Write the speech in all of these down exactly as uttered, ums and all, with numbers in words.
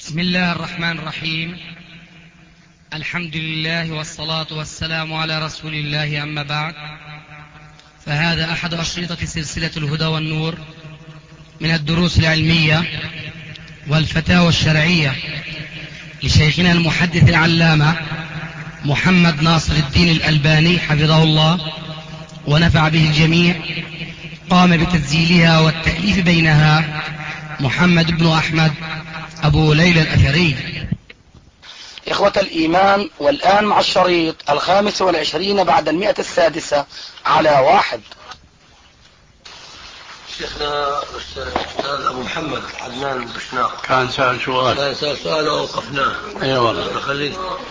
بسم الله الرحمن الرحيم. الحمد لله والصلاة والسلام على رسول الله، أما بعد، فهذا أحد أشرطة سلسلة الهدى والنور من الدروس العلمية والفتاوى الشرعية لشيخنا المحدث العلامة محمد ناصر الدين الألباني حفظه الله ونفع به الجميع. قام بتسجيلها والتأليف بينها محمد بن أحمد أبو ليلى الأثري. إخوة الإيمان، والآن مع الشريط الخامس والعشرين بعد المئة السادسة على واحد. شيخنا الأستاذ أبو محمد عدنان بشناق كان سأل سؤال كان سأل سؤال ووقفناه. أي والله. خليك.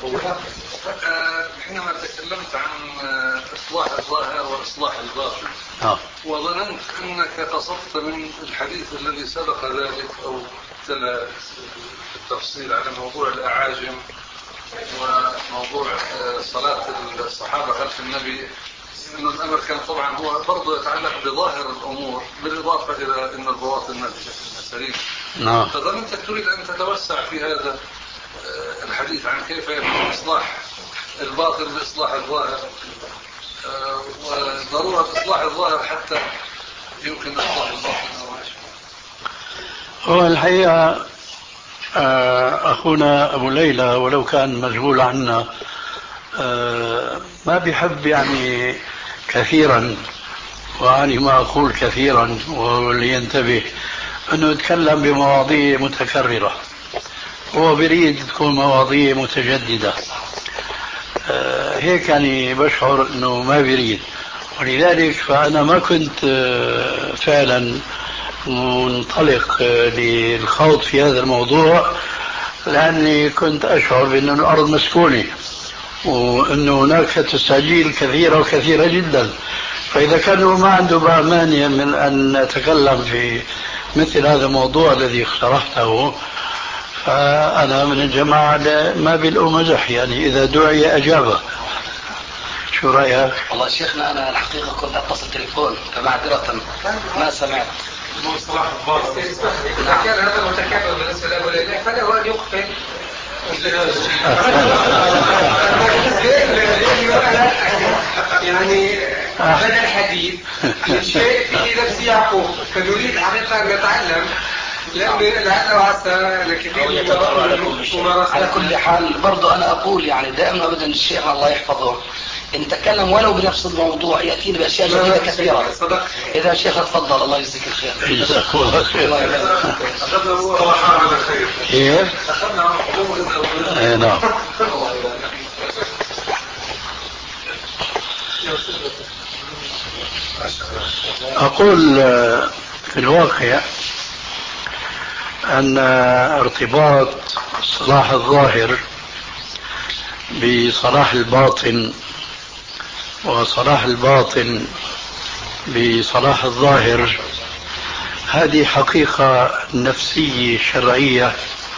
حينما تكلمت عن إصلاح الظاهر وإصلاح الباطن آه. وظننت أنك قصدت من الحديث الذي سبق ذلك أو تلا التفصيل على موضوع الأعاجم وموضوع صلاة الصحابة خلف النبي، أن الأمر كان طبعا هو برضه يتعلق بظاهر الأمور بالإضافة إلى أن البواطن ما بشكل سليم. نعم. فظننتك تريد أن تتوسع في هذا الحديث عن كيف يكون إصلاح الباطن بإصلاح الظاهر، وضرورة إصلاح الظاهر حتى يمكن إصلاح الباطن. هو الحقيقة أخونا أبو ليلى ولو كان مشغول عنا ما بيحب يعني كثيرا، وعني ما أقول كثيرا ولينتبه أنه يتكلم بمواضيع متكررة، هو بريد تكون مواضيع متجددة. هيك يعني بشعر أنه ما بريد، ولذلك فأنا ما كنت فعلا منطلق للخوض في هذا الموضوع، لأني كنت أشعر بأن الأرض مسكونة وأن هناك تساجيل كثيرة وكثيرة جدا، فإذا كانوا ما عنده مانع من أن نتكلم في مثل هذا الموضوع الذي اقترحته، فأنا من الجماعة ما بالأو مزح، يعني إذا دعي أجابه. شو رأيك؟ والله شيخنا أنا الحقيقة كنت أتصل تليفون فمعذرة ما سمعت. مصطلح الباطن إذا كان هذا متكرر بالنسبة لأبو ليلى فله أن يقفل. يعني بدأ الحديث من شيء في نفس يعقوب، فنريد حقيقة أن نتعلم، لأن لعله عسى لكثير على كل حال برضو أنا أقول يعني دائما أبدا الشيخ الله يحفظه إن تكلم ولو بنفس الموضوع يأتينا بأشياء جديدة كثيرة. إذا شيخ تفضل، الله يجزيك الخير. جزاك الله خير. أخذنا مصطلحات على خير. إيه؟ أخذنا حكومة الأولى. إيه نعم. أقول في الواقع أن ارتباط صلاح الظاهر بصلاح الباطن وصلاح الباطن بصلاح الظاهر هذه حقيقة نفسية شرعية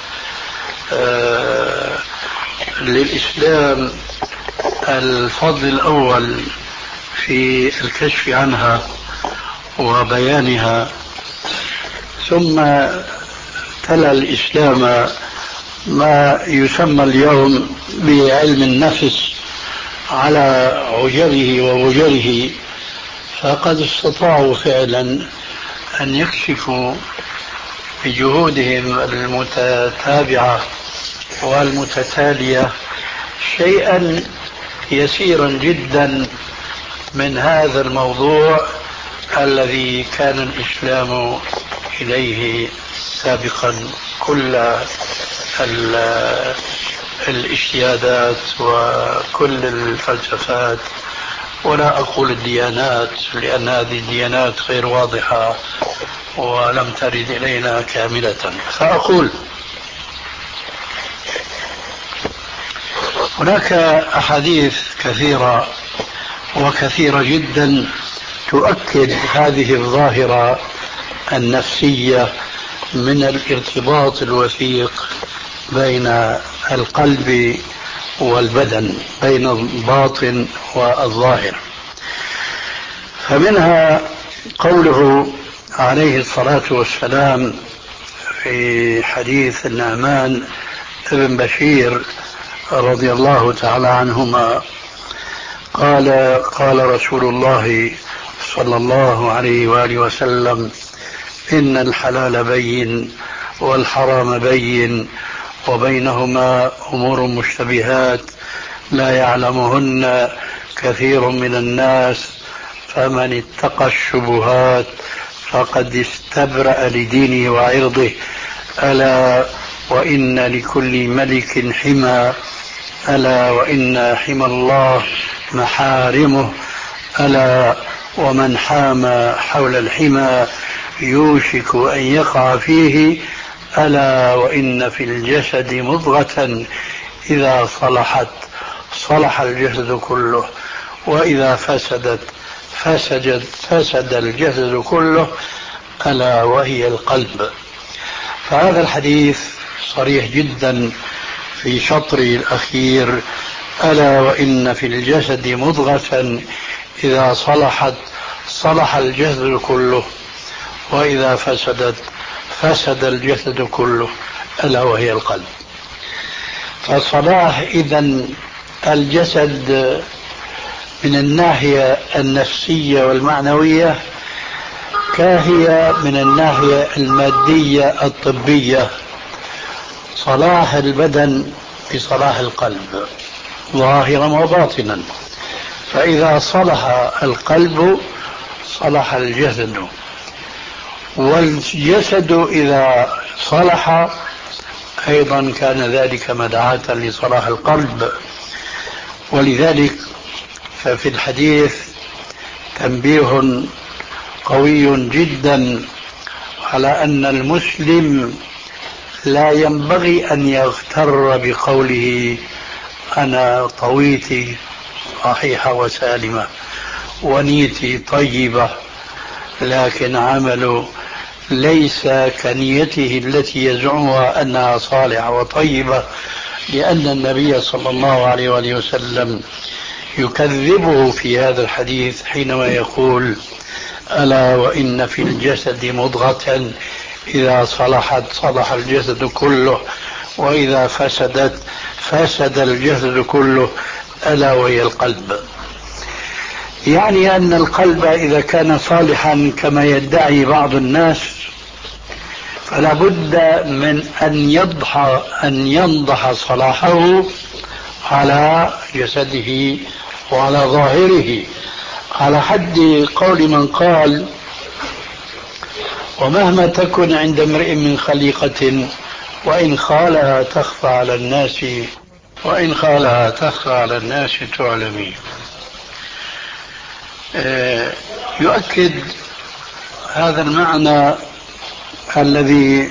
آه للإسلام الفضل الأول في الكشف عنها وبيانها، ثم تلا الإسلام ما يسمى اليوم بعلم النفس على عجبه ووجره، فقد استطاعوا فعلا أن يكشفوا بجهودهم المتتابعة والمتتالية شيئا يسيرا جدا من هذا الموضوع الذي كان الإسلام إليه سابقا كل الاجتهادات وكل الفلسفات، ولا أقول الديانات لأن هذه الديانات غير واضحة ولم ترد إلينا كاملة. فأقول هناك أحاديث كثيرة وكثيرة جدا تؤكد هذه الظاهرة النفسية من الارتباط الوثيق بين القلب والبدن، بين الباطن والظاهر. فمنها قوله عليه الصلاة والسلام في حديث النعمان ابن بشير رضي الله تعالى عنهما قال قال رسول الله صلى الله عليه وآله وسلم: إن الحلال بين والحرام بين وبينهما أمور مشتبهات لا يعلمهن كثير من الناس فمن اتقى الشبهات فقد استبرأ لدينه وعرضه ألا وإن لكل ملك حمى ألا وإن حمى الله محارمه ألا ومن حام حول الحمى يوشك أن يقع فيه ألا وإن في الجسد مضغة إذا صلحت صلح الجسد كله وإذا فسدت فسد, فسد الجسد كله ألا وهي القلب. فهذا الحديث صريح جدا في شطر الأخير: ألا وإن في الجسد مضغة إذا صلحت صلح الجسد كله وإذا فسدت فسد الجسد كله ألا وهي القلب. فصلاح إذن الجسد من الناحية النفسية والمعنوية كاهي من الناحية المادية الطبية. صلاح البدن بصلاح القلب ظاهرا وباطنا، فإذا صلح القلب صلح الجسد، والجسد إذا صلح أيضا كان ذلك مدعاة لصلاح القلب. ولذلك ففي الحديث تنبيه قوي جدا على أن المسلم لا ينبغي أن يغتر بقوله أنا طويتي صحيحة وسالمة ونيتي طيبة، لكن عمله ليس كنيته التي يزعمها أنها صالحة وطيبة، لأن النبي صلى الله عليه وآله وسلم يكذبه في هذا الحديث حينما يقول: ألا وإن في الجسد مضغة إذا صلحت صلح الجسد كله وإذا فسدت فسد الجسد كله ألا وهي القلب. يعني أن القلب إذا كان صالحا كما يدعي بعض الناس فلا بد من أن يضح أن ينضح صلاحه على جسده وعلى ظاهره، على حد قول من قال: ومهما تكن عند امرئ من خليقة وإن خالها تخفى على الناس وإن خالها تخفى على الناس تعلمي. يؤكد هذا المعنى الذي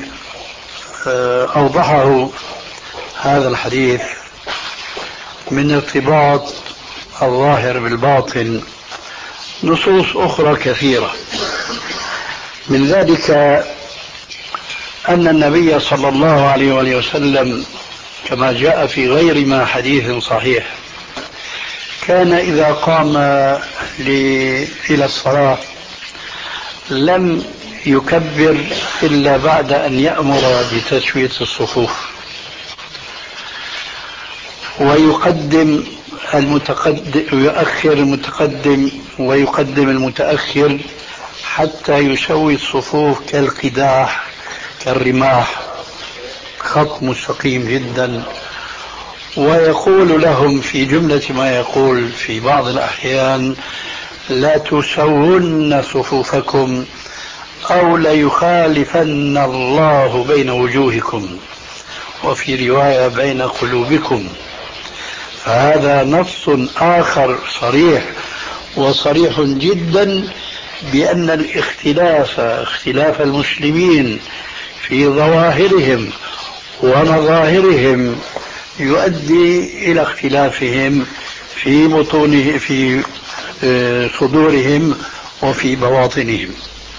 أوضحه هذا الحديث من ارتباط الظاهر بالباطن نصوص أخرى كثيرة، من ذلك أن النبي صلى الله عليه وآله وسلم كما جاء في غير ما حديث صحيح كان إذا قام إلى الصلاة لم يكبر إلا بعد أن يأمر بتسوية الصفوف، ويقدم المتقدم ويؤخر المتقدم ويقدم المتأخر حتى يسوي الصفوف كالقداح كالرماح، خط مستقيم جدا. ويقول لهم في جملة ما يقول في بعض الأحيان: لا تسون صفوفكم أو ليخالفن الله بين وجوهكم، وفي رواية بين قلوبكم. فهذا نص آخر صريح وصريح جدا بأن الاختلاف اختلاف المسلمين في ظواهرهم ومظاهرهم يؤدي إلى اختلافهم في بطونه في صدورهم وفي بواطنهم.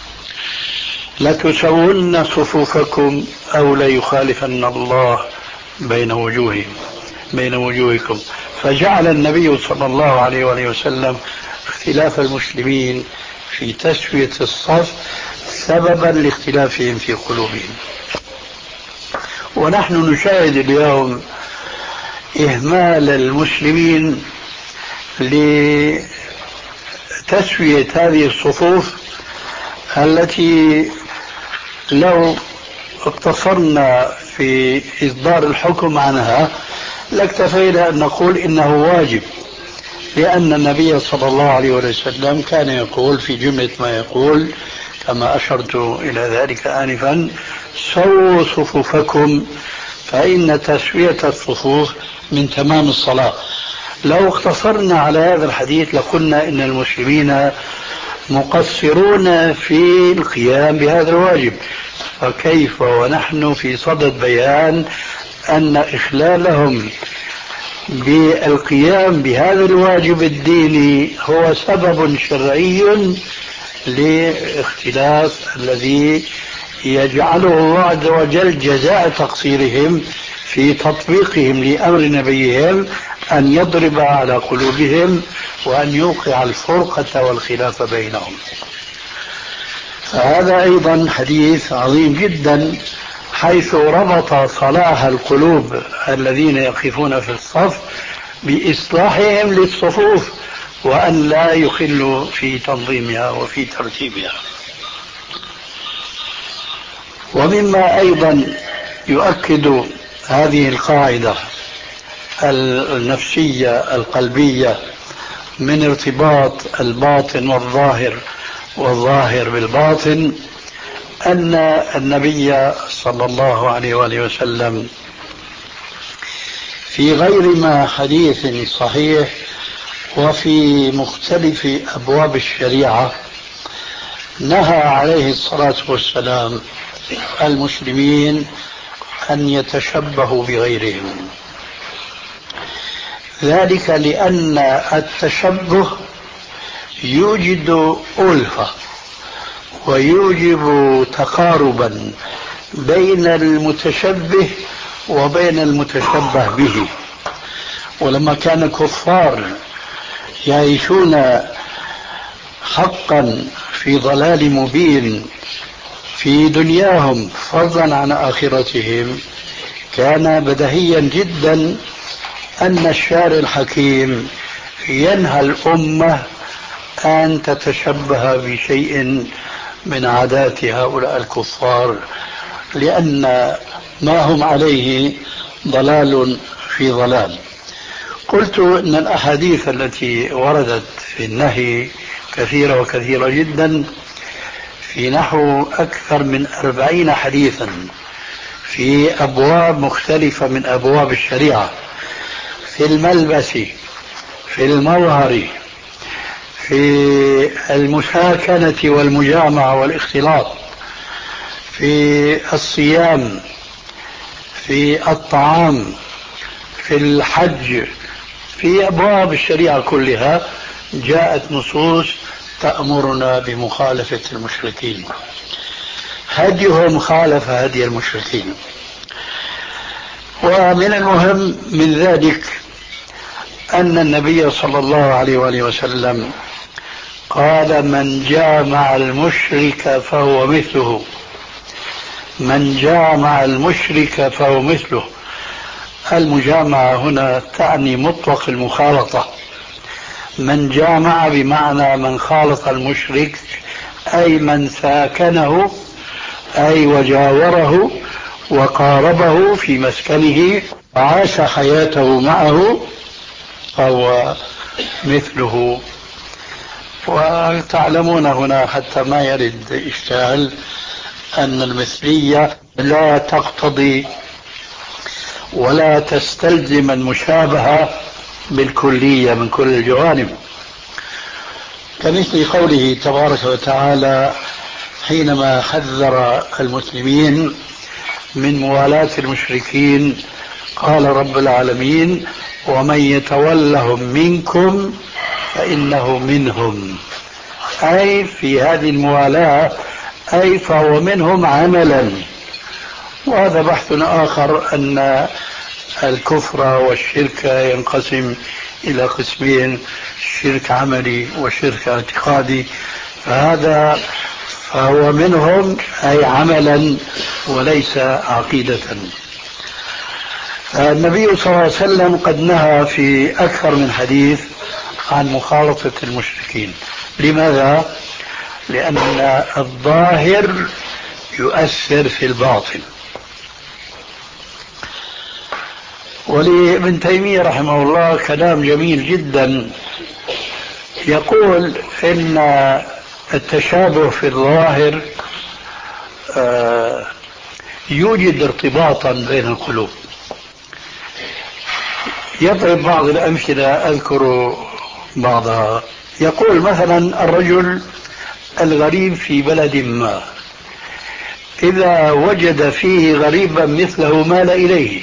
لتسون صفوفكم أو ليخالفن الله بين وجوههم بين وجوهكم. فجعل النبي صلى الله عليه وآله وسلم اختلاف المسلمين في تسوية الصف سببا لاختلافهم في قلوبهم. ونحن نشاهد اليوم إهمال المسلمين لتسوية هذه الصفوف التي لو اقتصرنا في إصدار الحكم عنها لاكتفينا أن نقول إنه واجب، لأن النبي صلى الله عليه وسلم كان يقول في جملة ما يقول كما أشرت إلى ذلك آنفا: سووا صفوفكم فإن تسوية الصفوف من تمام الصلاة. لو اقتصرنا على هذا الحديث لقلنا إن المسلمين مقصرون في القيام بهذا الواجب، فكيف ونحن في صدد بيان أن إخلالهم بالقيام بهذا الواجب الديني هو سبب شرعي لاختلاف الذي يجعله الله عز وجل جزاء تقصيرهم في تطبيقهم لأمر نبيهم أن يضرب على قلوبهم وأن يوقع الفرقة والخلاف بينهم. هذا أيضا حديث عظيم جدا، حيث ربط صلاح القلوب الذين يقفون في الصف بإصلاحهم للصفوف وأن لا يخلوا في تنظيمها وفي ترتيبها. ومما أيضا يؤكد هذه القاعدة النفسية القلبية من ارتباط الباطن والظاهر والظاهر بالباطن أن النبي صلى الله عليه وآله وسلم في غير ما حديث صحيح وفي مختلف أبواب الشريعة نهى عليه الصلاة والسلام المسلمين أن يتشبهوا بغيرهم، ذلك لأن التشبه يوجد ألفة ويوجب تقاربا بين المتشبه وبين المتشبه به. ولما كان الكفار يعيشون حقا في ضلال مبين في دنياهم فضلا عن آخرتهم، كان بديهيا جدا أن الشارع الحكيم ينهى الأمة أن تتشبه بشيء من عادات هؤلاء الكفار، لأن ما هم عليه ضلال في ضلال. قلت إن الأحاديث التي وردت في النهي كثيرة وكثيرة جدا، في نحو أكثر من أربعين حديثا في أبواب مختلفة من أبواب الشريعة، في الملبس، في المظهر، في المساكنة والمجامعة والاختلاط، في الصيام، في الطعام، في الحج، في أبواب الشريعة كلها جاءت نصوص تأمرنا بمخالفة المشركين. هديهم خالف هدي المشركين. ومن المهم من ذلك أن النبي صلى الله عليه وآله وسلم قال: من جامع المشرك فهو مثله. من جامع المشرك فهو مثله. المجامعة هنا تعني مطلق المخالطة. من جامع بمعنى من خالط المشرك، أي من ساكنه، أي وجاوره وقاربه في مسكنه وعاش حياته معه، فهو مثله. وتعلمون هنا حتى ما يرد إشكال أن المثلية لا تقتضي ولا تستلزم المشابهة بالكلية من كل الجوانب، كمثل قوله تبارك وتعالى حينما حذر المسلمين من موالاة المشركين قال رب العالمين: ومن يتولهم منكم فإنه منهم. أي في هذه الموالاة، أي فهو منهم عملا. وهذا بحث آخر أن الكفر والشرك ينقسم إلى قسمين: شرك عملي وشرك اعتقادي. فهذا فهو منهم أي عملا وليس عقيدة. النبي صلى الله عليه وسلم قد نهى في أكثر من حديث عن مخالطة المشركين. لماذا؟ لأن الظاهر يؤثر في الباطن. ولابن تيمية رحمه الله كلام جميل جدا، يقول إن التشابه في الظاهر يوجد ارتباطا بين القلوب. يضرب بعض الأمثلة أذكر بعضها. يقول مثلا الرجل الغريب في بلد ما إذا وجد فيه غريبا مثله مال إليه،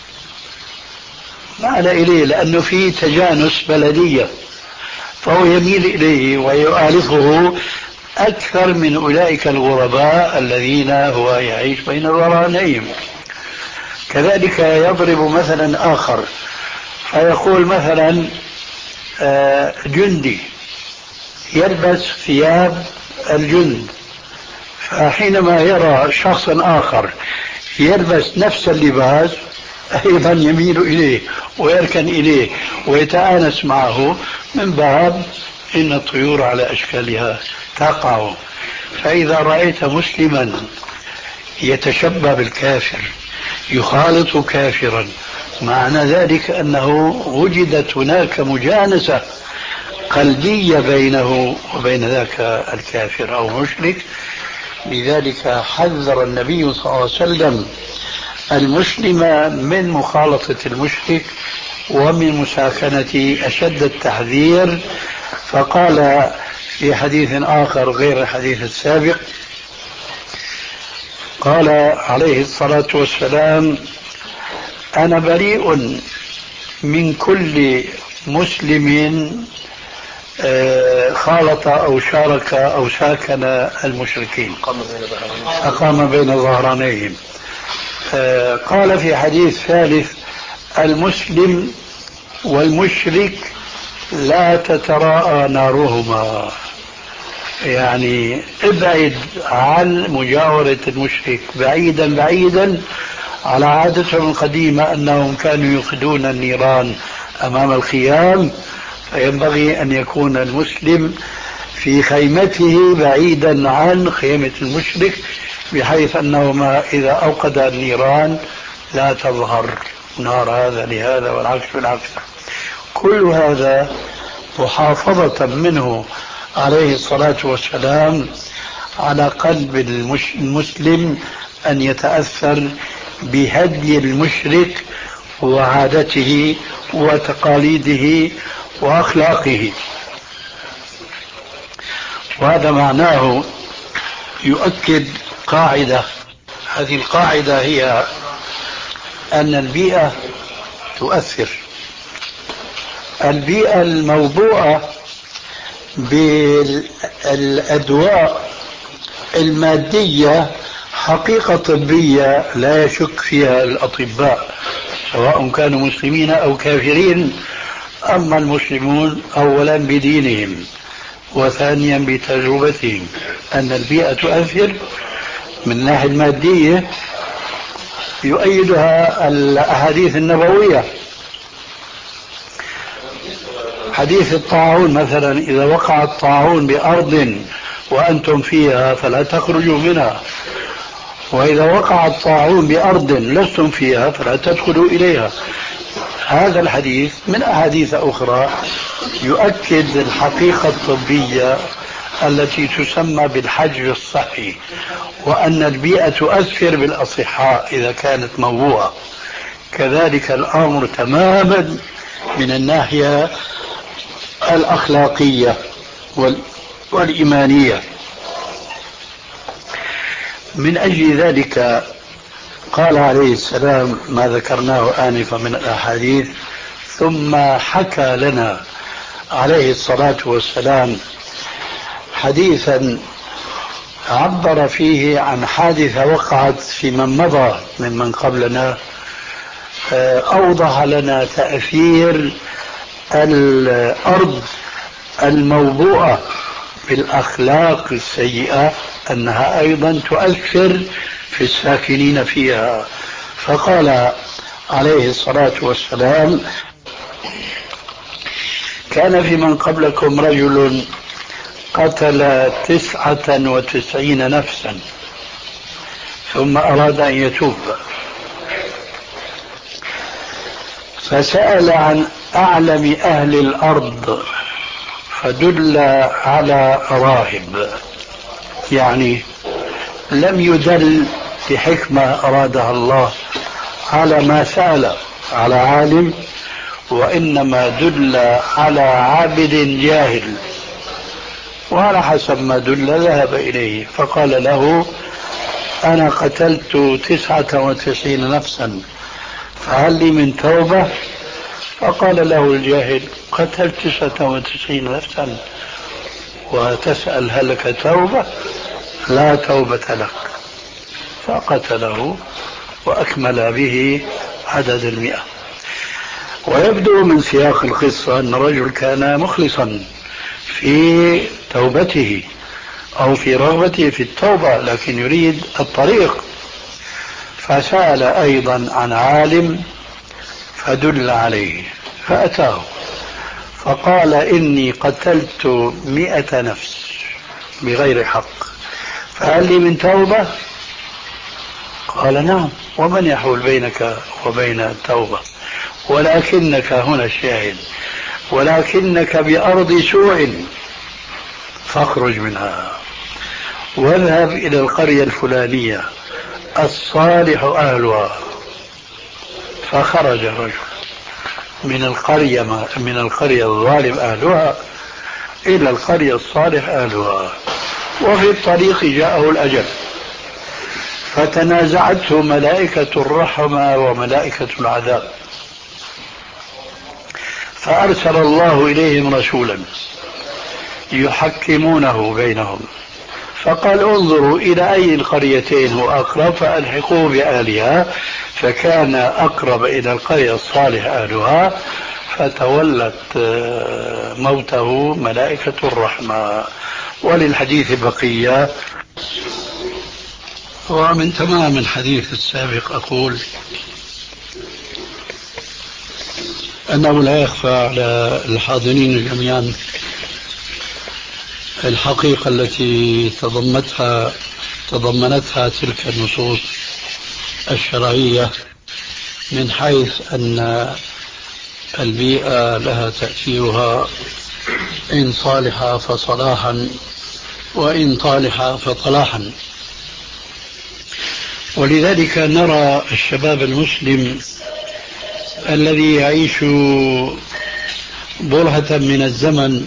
مال إليه لأنه فيه تجانس بلدية، فهو يميل إليه ويؤالفه أكثر من أولئك الغرباء الذين هو يعيش بين ظهرانيهم. كذلك يضرب مثلا آخر فيقول مثلا جندي يلبس ثياب الجند، فحينما يرى شخصا آخر يلبس نفس اللباس أيضا يميل إليه ويركن إليه ويتآنس معه، من باب إن الطيور على أشكالها تقع. فإذا رأيت مسلما يتشبه بالكافر يخالط كافرا، معنى ذلك أنه وجدت هناك مجانسة قلبية بينه وبين ذاك الكافر أو مشرك. لذلك حذر النبي صلى الله عليه وسلم المسلم من مخالطة المشرك ومن مساكنة أشد التحذير، فقال في حديث آخر غير الحديث السابق، قال عليه الصلاة والسلام: أنا بريء من كل مسلم خالط أو شارك أو ساكن المشركين، أقام بين ظهرانيهم. قال في حديث ثالث: المسلم والمشرك لا تتراءى نارهما، يعني ابعد عن مجاورة المشرك بعيدا بعيدا. على عادتهم القديمة أنهم كانوا يوقدون النيران أمام الخيام، فينبغي أن يكون المسلم في خيمته بعيدا عن خيمة المشرك، بحيث أنه ما إذا أوقد النيران لا تظهر نار هذا لهذا والعكس بالعكس. كل هذا محافظة منه عليه الصلاة والسلام على قلب المسلم أن يتأثر بهدي المشرك وعادته وتقاليده وأخلاقه. وهذا معناه يؤكد قاعدة، هذه القاعدة هي أن البيئة تؤثر. البيئة الموضوعة بالأدواء المادية حقيقة طبية لا يشك فيها الأطباء سواء كانوا مسلمين أو كافرين. أما المسلمون أولا بدينهم وثانيا بتجربتهم أن البيئة تؤثر. من الناحية المادية يؤيدها الأحاديث النبوية، حديث الطاعون مثلا: إذا وقع الطاعون بأرض وأنتم فيها فلا تخرجوا منها، وإذا وقع الطاعون بأرض لستم فيها فلا تدخلوا إليها. هذا الحديث من أحاديث أخرى يؤكد الحقيقة الطبية التي تسمى بالحجر الصحي، وأن البيئة تؤثر بالأصحاء إذا كانت موضوعة. كذلك الأمر تماما من الناحية الأخلاقية والإيمانية. من أجل ذلك قال عليه السلام ما ذكرناه آنفا من الأحاديث، ثم حكى لنا عليه الصلاة والسلام حديثا عبر فيه عن حادثة وقعت في من مضى ممن قبلنا، أوضح لنا تأثير الأرض الموضوعة بالأخلاق السيئة، أنها أيضا تؤثر في الساكنين فيها. فقال عليه الصلاة والسلام: كان في من قبلكم رجل قتل تسعة وتسعين نفسا ثم أراد أن يتوب، فسأل عن أعلم أهل الأرض فدل على راهب، يعني لم يدل بحكمة أرادها الله على ما سأل على عالم، وإنما دل على عابد جاهل، وعلى حسب ما دل ذهب إليه فقال له: أنا قتلت تسعة وتسعين نفسا فهل لي من توبة؟ فقال له الجاهل: قتلت تسعة وتسعين نفسا وتسأل هل لك توبة؟ لا توبة لك. فقتله وأكمل به عدد المئة. ويبدو من سياق القصة أن الرجل كان مخلصا في توبته أو في رغبته في التوبة، لكن يريد الطريق، فسأل أيضا عن عالم فدل عليه فأتاه فقال: إني قتلت مئة نفس بغير حق فهل لي من توبة؟ قال: نعم، ومن يحول بينك وبين التوبة؟ ولكنك هنا الشاهد: ولكنك بأرض سوء فاخرج منها واذهب إلى القرية الفلانية الصالح أهلها. فخرج الرجل من القرية من القرية الظالم أهلها إلى القرية الصالح أهلها، وفي الطريق جاءه الأجل فتنازعته ملائكة الرحمة وملائكة العذاب، فأرسل الله إليهم رسولا يحكمونه بينهم، فقال: انظروا إلى أي القريتين هو أقرب فألحقوه بأهلها، فكان أقرب إلى القرية الصالح أهلها، فتولت موته ملائكة الرحمة. وللحديث بقية. ومن تمام الحديث السابق أقول أنه لا يخفى على الحاضرين جميعا الحقيقة التي تضمنتها تضمنتها تلك النصوص الشرعية، من حيث أن البيئة لها تأثيرها، إن صالحة فصلاحا وإن طالحة فطلاحا. ولذلك نرى الشباب المسلم الذي يعيش برهة من الزمن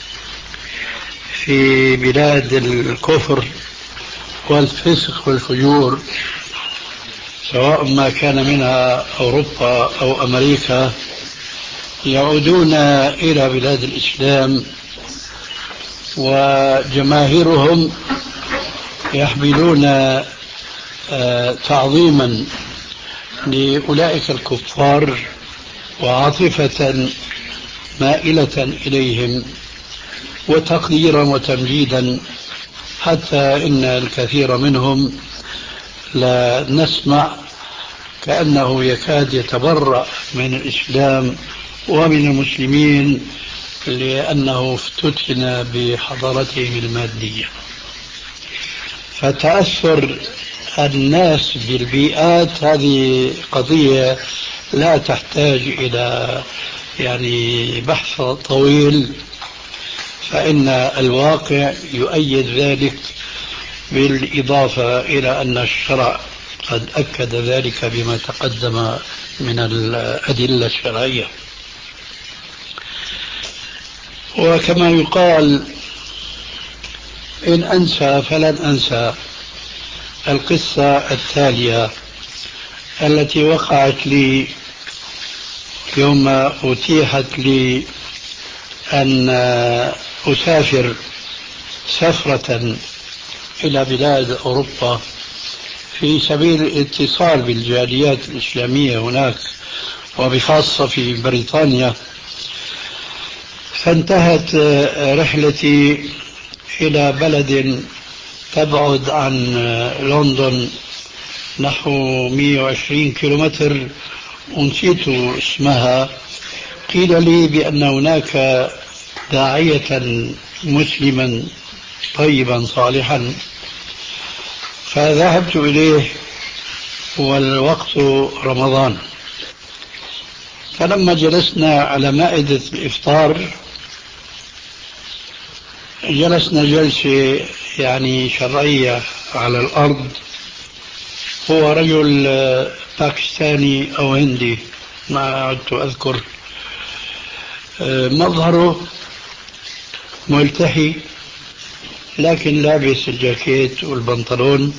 في بلاد الكفر والفسق والفجور، سواء ما كان منها أوروبا أو أمريكا، يعودون إلى بلاد الإسلام وجماهيرهم يحملون تعظيما لأولئك الكفار وعاطفة مائلة إليهم وتقديرا وتمجيدا، حتى إن الكثير منهم لا نسمع كأنه يكاد يتبرأ من الإسلام ومن المسلمين لأنه افتتن بحضارتهم المادية. فتأثر الناس بالبيئات هذه قضية لا تحتاج إلى يعني بحث طويل، فإن الواقع يؤيد ذلك، بالإضافة إلى أن الشرع قد أكد ذلك بما تقدم من الأدلة الشرعية. وكما يقال: إن أنسى فلن أنسى القصة التالية التي وقعت لي يوم أتيحت لي أن أسافر سفرة إلى بلاد أوروبا في سبيل الاتصال بالجاليات الإسلامية هناك، وبخاصة في بريطانيا. فانتهت رحلتي إلى بلد تبعد عن لندن نحو مئة وعشرين كيلومتر، ونسيت اسمها، قيل لي بأن هناك داعية مسلما طيبا صالحا، فذهبت إليه والوقت رمضان. فلما جلسنا على مائدة الإفطار جلسنا جلسة يعني شرعية على الأرض. هو رجل باكستاني أو هندي ما عدت أذكر، مظهره ملتحي لكن لابس الجاكيت والبنطلون،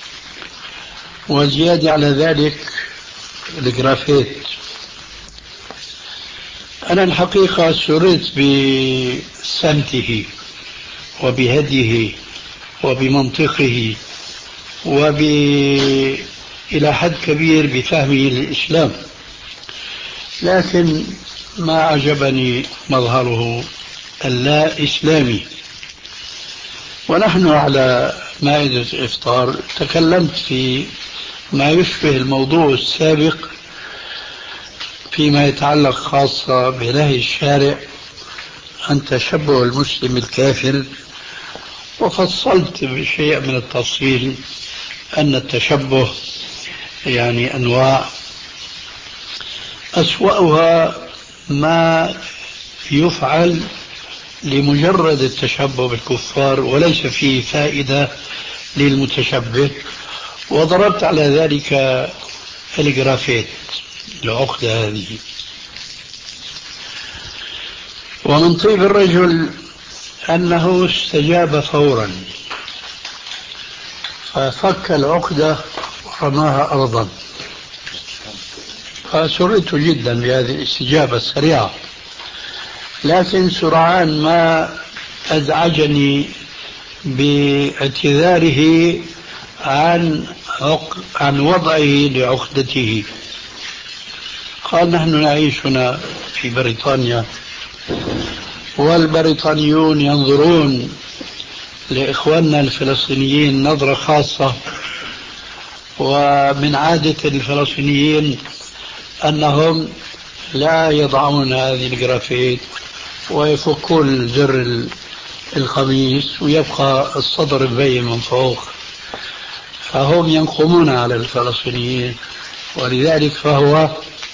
وزيادة على ذلك الجرافيت. أنا الحقيقة سررت بسمته وبهديه وبمنطقه وب إلى حد كبير بفهمه للإسلام، لكن ما عجبني مظهره اللا إسلامي. ونحن على مائدة الإفطار تكلمت في ما يشبه الموضوع السابق فيما يتعلق خاصة بنهي الشارع عن تشبه المسلم الكافر، وفصلت بشيء من التفصيل أن التشبه يعني أنواع، أسوأها ما يفعل لمجرد التشبه بالكفار وليس فيه فائدة للمتشبه، وضربت على ذلك الجرافيت العقدة هذه. ومن طيب الرجل أنه استجاب فورا، ففك العقدة ورماها أرضا، فسررت جدا بهذه الاستجابة السريعة. لكن سرعان ما أزعجني باعتذاره عن عن وضعه لعقدته. قال: نحن نعيش هنا في بريطانيا، والبريطانيون ينظرون لإخواننا الفلسطينيين نظرة خاصة، ومن عادة الفلسطينيين أنهم لا يضعون هذه الجرافيت ويفكون زر القميص ويبقى الصدر مبين من فوق، فهم ينقمون على الفلسطينيين. ولذلك فهو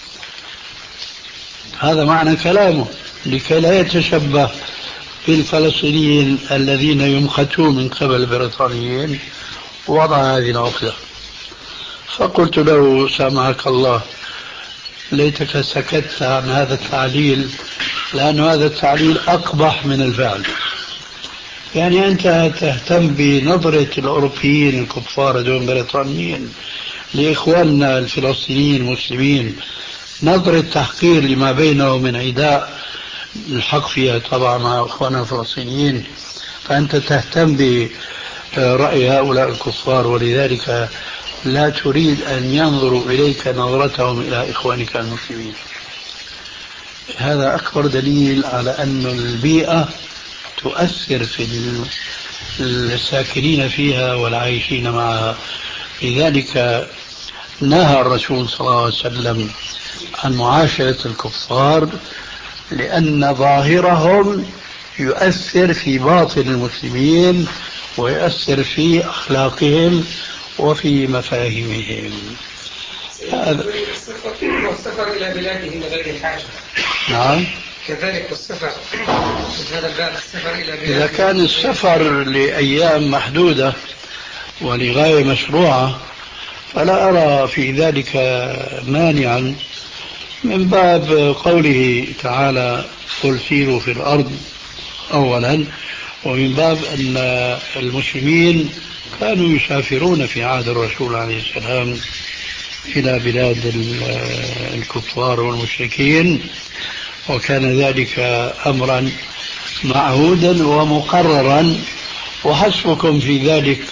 هذا معنى كلامه، لكي لا يتشبه بالفلسطينيين الذين يمقتون من قبل البريطانيين وضع هذه العقدة. فقلت له: سامحك الله، ليتك سكت عن هذا التعليل، لأن هذا التعليل أقبح من الفعل. يعني أنت تهتم بنظرة الأوروبيين الكفار دون بريطانيين لإخواننا الفلسطينيين المسلمين، نظرة تحقير لما بينه من عداء الحق فيها طبعا مع إخواننا الفلسطينيين، فأنت تهتم برأي هؤلاء الكفار، ولذلك لا تريد أن ينظروا إليك نظرتهم إلى إخوانك المسلمين. هذا أكبر دليل على أن البيئة تؤثر في الساكنين فيها والعايشين معها. لذلك نهى الرسول صلى الله عليه وسلم عن معاشرة الكفار، لأن ظاهرهم يؤثر في باطن المسلمين ويؤثر في أخلاقهم وفي مفاهيمهم. هذا والسفر إلى بلادهم لغير الحاجة. نعم، كذلك السفر هذا الباب، السفر إلى بلادهم إذا كان السفر لأيام محدودة ولغاية مشروعة فلا أرى في ذلك مانعا، من باب قوله تعالى: قل سيروا في الأرض أولا، ومن باب أن المسلمين كانوا يسافرون في عهد الرسول عليه السلام إلى بلاد الكفار والمشركين، وكان ذلك أمرا معهودا ومقررا. وحسبكم في ذلك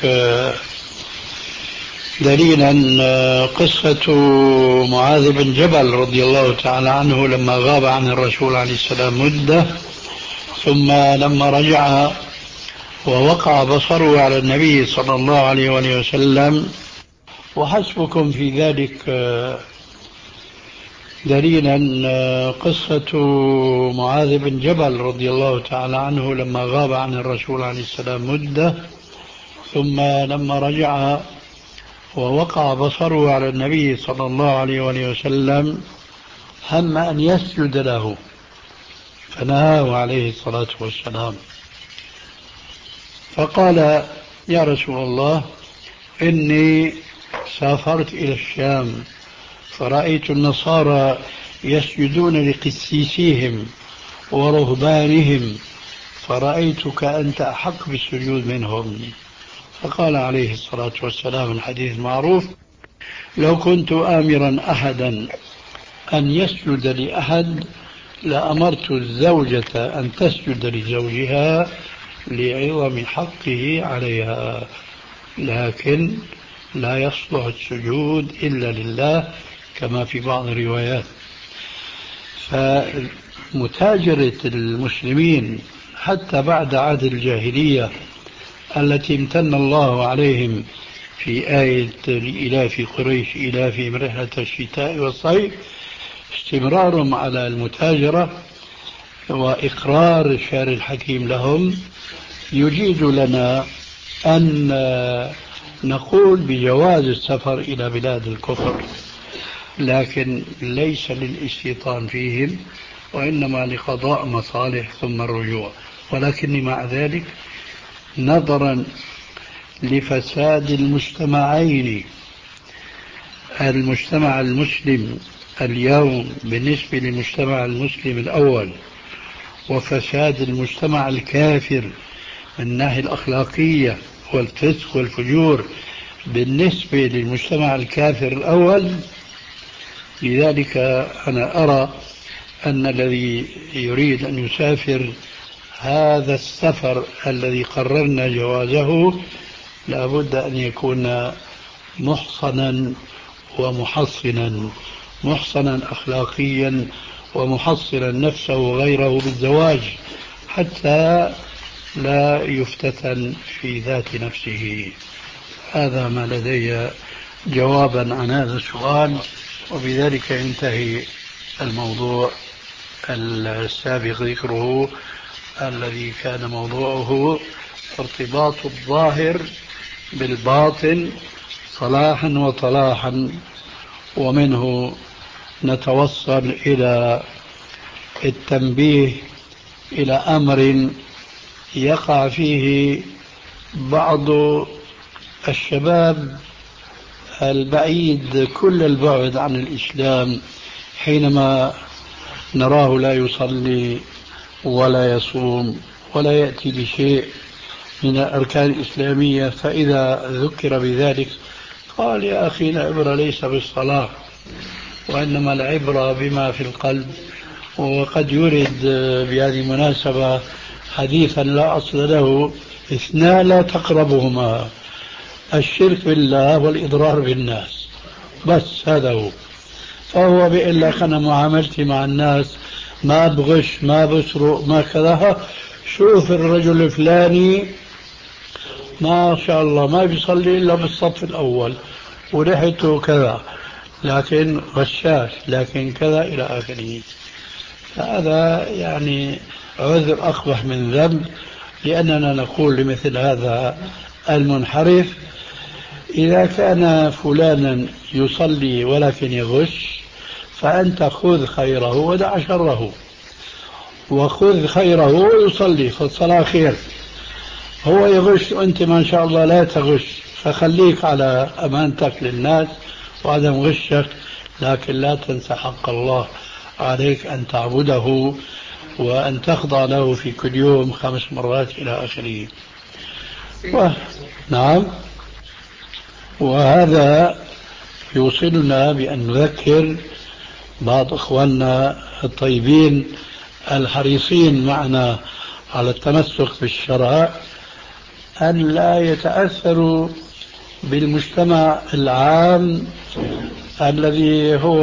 دليلا قصة معاذ بن جبل رضي الله تعالى عنه لما غاب عن الرسول عليه السلام مدة، ثم لما رجع ووقع بصره على النبي صلى الله عليه وآله وسلم. وحسبكم في ذلك دليلا قصة معاذ بن جبل رضي الله تعالى عنه لما غاب عن الرسول عليه السلام مدة، ثم لما رجع ووقع بصره على النبي صلى الله عليه وآله وسلم هم أن يسجد له فنهاه عليه الصلاة والسلام، فقال: يا رسول الله، إني سافرت إلى الشام فرأيت النصارى يسجدون لقسيسيهم ورهبانهم، فرأيتك أنت أحق بالسجود منهم. فقال عليه الصلاة والسلام الحديث المعروف: لو كنت آمرا أحدا أن يسجد لأحد لأمرت الزوجة أن تسجد لزوجها لعظم حقه عليها، لكن لا يصلح السجود إلا لله كما في بعض الروايات. فمتاجرة المسلمين حتى بعد عهد الجاهلية التي امتن الله عليهم في آية لإلاف قريش إلافهم رحلة الشتاء والصيف، استمرارهم على المتاجرة وإقرار الشارع الحكيم لهم يجيز لنا أن نقول بجواز السفر إلى بلاد الكفر، لكن ليس للاستيطان فيهم وإنما لقضاء مصالح ثم الرجوع. ولكني مع ذلك نظرا لفساد المجتمعين، المجتمع المسلم اليوم بالنسبة للمجتمع المسلم الأول، وفساد المجتمع الكافر من الناحية الأخلاقية والفسق والفجور بالنسبة للمجتمع الكافر الأول، لذلك أنا أرى أن الذي يريد أن يسافر هذا السفر الذي قررنا جوازه لابد أن يكون محصنا ومحصنا، محصنا أخلاقيا ومحصنا نفسه وغيره بالزواج حتى لا يفتتن في ذات نفسه. هذا ما لدي جوابا عن هذا السؤال، وبذلك ينتهي الموضوع السابق ذكره الذي كان موضوعه ارتباط الظاهر بالباطن صلاحا وطلاحا، ومنه نتوصل إلى التنبيه إلى أمر يقع فيه بعض الشباب البعيد كل البعد عن الإسلام، حينما نراه لا يصلي ولا يصوم ولا يأتي بشيء من الأركان الإسلامية، فإذا ذكر بذلك قال: يا أخي، العبرة ليس بالصلاة وإنما العبرة بما في القلب. وقد يرد بهذه المناسبة حديثا لا أصل له: اثنان لا تقربهما، الشرك بالله والإضرار بالناس، بس هذا هو. فهو بيقول لك أنا معاملتي مع الناس ما بغش ما بسرق ما كذا، شوف الرجل الفلاني ما شاء الله ما بيصلي إلا بالصف الأول وريحته كذا، لكن غشاش، لكن كذا إلى آخره. هذا يعني عذر أقبح من ذنب، لأننا نقول لمثل هذا المنحرف: إذا كان فلانا يصلي ولكن يغش فأنت خذ خيره ودع شره، وخذ خيره ويصلي، فالصلاة خير. هو يغش وأنت ما شاء الله لا تغش، فخليك على أمانتك للناس وعدم غشك، لكن لا تنسى حق الله عليك أن تعبده وأن تخضع له في كل يوم خمس مرات إلى آخره. و... نعم. وهذا يوصلنا بأن نذكر بعض إخواننا الطيبين الحريصين معنا على التمسك بالشرع أن لا يتأثروا بالمجتمع العام الذي هو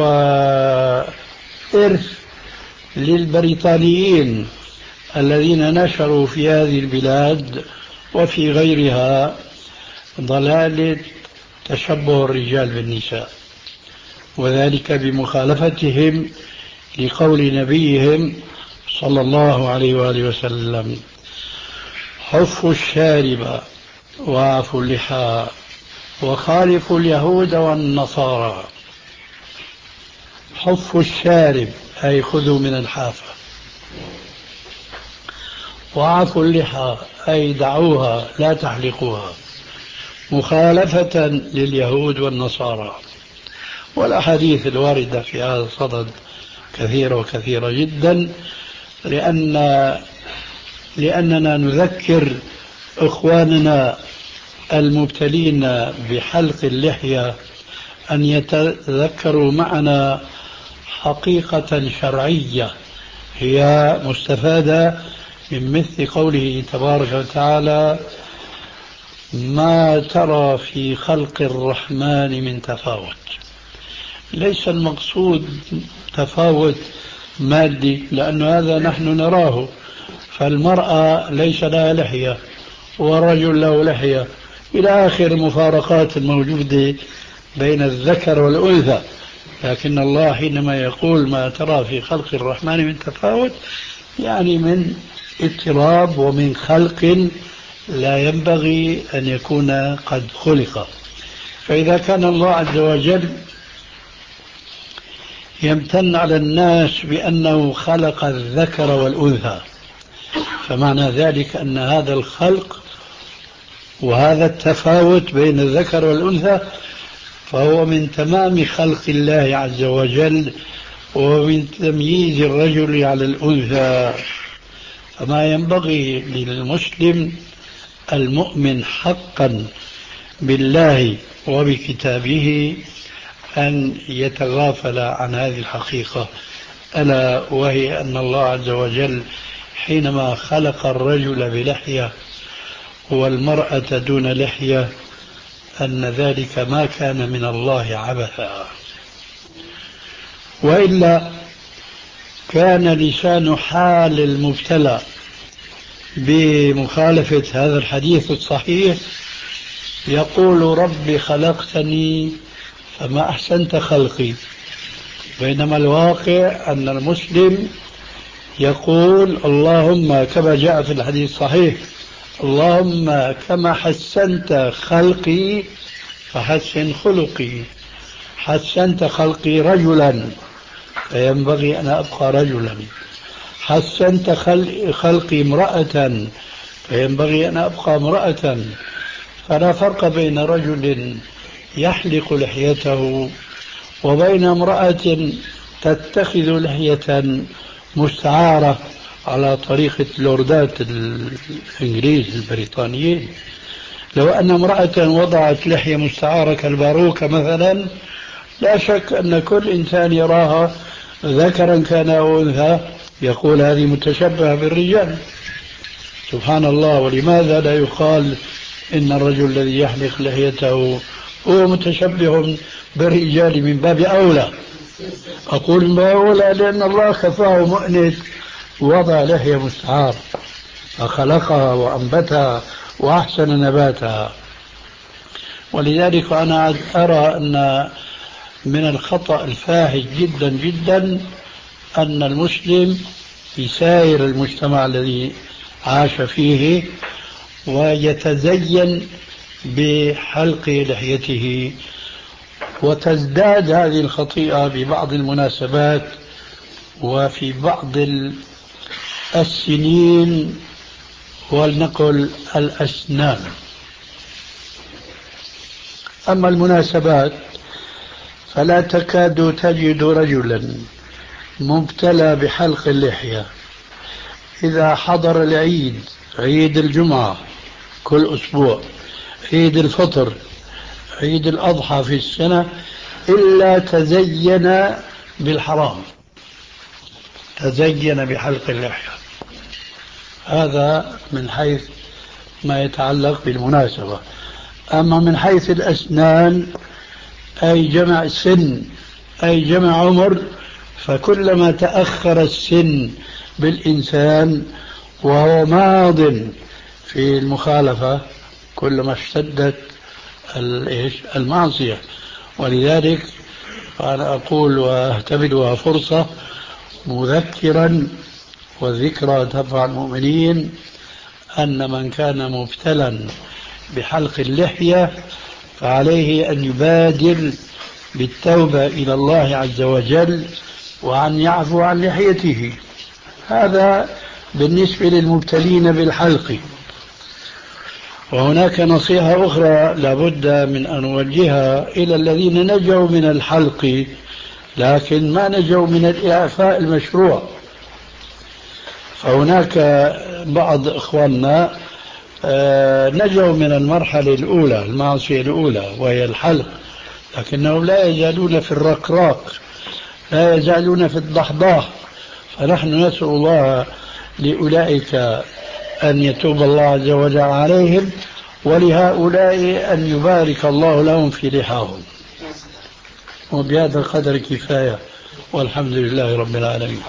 إرث للبريطانيين الذين نشروا في هذه البلاد وفي غيرها ضلالة تشبه الرجال بالنساء. وذلك بمخالفتهم لقول نبيهم صلى الله عليه وآله وسلم: حفوا الشارب وعفوا اللحى وخالفوا اليهود والنصارى. حفوا الشارب أي خذوا من الحافة، وعفوا اللحى أي دعوها لا تحلقوها، مخالفة لليهود والنصارى. والأحاديث الواردة في هذا الصدد كثيرة وكثيرة جدا، لأن لأننا نذكر إخواننا المبتلين بحلق اللحية أن يتذكروا معنا حقيقة شرعية هي مستفادة من مثل قوله تبارك وتعالى: ما ترى في خلق الرحمن من تفاوت. ليس المقصود تفاوت مادي، لأن هذا نحن نراه، فالمرأة ليس لها لحية والرجل له لحية إلى آخر المفارقات الموجودة بين الذكر والأنثى. لكن الله حينما يقول ما ترى في خلق الرحمن من تفاوت، يعني من اضطراب ومن خلق لا ينبغي أن يكون قد خلق. فإذا كان الله عز وجل يمتن على الناس بأنه خلق الذكر والأنثى، فمعنى ذلك أن هذا الخلق وهذا التفاوت بين الذكر والأنثى فهو من تمام خلق الله عز وجل ومن تمييز الرجل على الأنثى. فما ينبغي للمسلم المؤمن حقا بالله وبكتابه أن يتغافل عن هذه الحقيقة، ألا وهي أن الله عز وجل حينما خلق الرجل بلحية والمرأة دون لحية أن ذلك ما كان من الله عبثا، وإلا كان لسان حال المبتلى بمخالفة هذا الحديث الصحيح يقول: ربي خلقتني فما أحسنت خلقي، بينما الواقع أن المسلم يقول: اللهم كما جاء في الحديث الصحيح: اللهم كما حسنت خلقي فحسن خلقي. حسنت خلقي رجلا فينبغي أن أبقى رجلا، حسنت خلقي امرأة فينبغي أن أبقى امرأة. فلا فرق بين رجل يحلق لحيته وبين امرأة تتخذ لحية مستعارة على طريقة لوردات الإنجليز البريطانيين. لو أن امرأة وضعت لحية مستعارة كالباروكة مثلا، لا شك أن كل إنسان يراها ذكرا كان أو أنثى يقول هذه متشبهة بالرجال. سبحان الله، ولماذا لا يقال إن الرجل الذي يحلق لحيته هو متشبه بالرجال من باب أولى؟ أقول من باب أولى لأن الله كفاه مؤنة وضع لحية مستعار فخلقها وأنبتها وأحسن نباتها. ولذلك أنا أرى أن من الخطأ الفاحش جدا جدا أن المسلم في سائر المجتمع الذي عاش فيه ويتزين بحلق لحيته، وتزداد هذه الخطيئة ببعض المناسبات وفي بعض السنين ولنقل الأسنان. أما المناسبات فلا تكاد تجد رجلا مبتلى بحلق اللحية إذا حضر العيد، عيد الجمعة كل أسبوع، عيد الفطر، عيد الأضحى في السنة، إلا تزين بالحرام، تزين بحلق اللحية. هذا من حيث ما يتعلق بالمناسبة. أما من حيث الأسنان أي جمع سن أي جمع عمر، فكلما تأخر السن بالإنسان وهو ماض في المخالفة كلما اشتدت المعصية. ولذلك فأنا أقول وأهتبلها فرصة مذكرا، والذكرى تنفع المؤمنين، أن من كان مبتلا بحلق اللحية فعليه أن يبادر بالتوبة إلى الله عز وجل وأن يعفو عن لحيته. هذا بالنسبة للمبتلين بالحلق. وهناك نصيحة أخرى لابد من أن نوجهها إلى الذين نجوا من الحلق لكن ما نجوا من الإعفاء المشروع. فهناك بعض إخواننا نجوا من المرحلة الأولى، المعصية الأولى وهي الحلق، لكنهم لا يزالون في الرقراق، لا يزالون في الضحضاح. فنحن نسأل الله لأولئك أن يتوب الله عز وجل عليهم، ولهؤلاء أن يبارك الله لهم في لحاهم. وبهذا القدر كفاية، والحمد لله رب العالمين.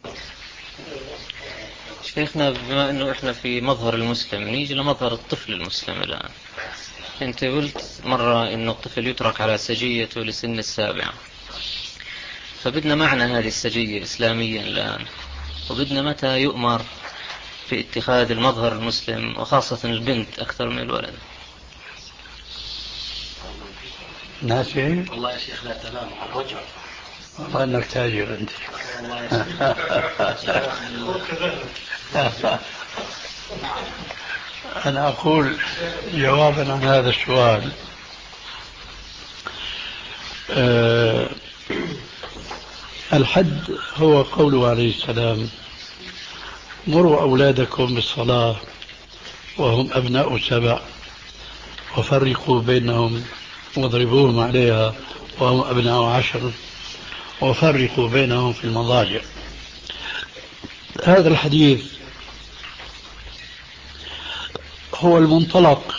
شيخنا، بما أنه إحنا في مظهر المسلم، نيجي لمظهر الطفل المسلم الآن. أنت قلت مرة أنه الطفل يترك على سجيته لسن السابعة، فبدنا معنى هذه السجية إسلاميا الآن، وبدنا متى يؤمر في اتخاذ المظهر المسلم، وخاصة البنت أكثر من الولد. ناسي؟ والله يا شيخ لا تمام الرجل. والله أنك تاجر أنت. أنا أقول جوابا عن هذا السؤال، أه الحد هو قوله عليه السلام: مروا أولادكم بالصلاة وهم أبناء سبع وفرقوا بينهم واضربوهم عليها وهم أبناء عشر وفرقوا بينهم في المضاجع. هذا الحديث هو المنطلق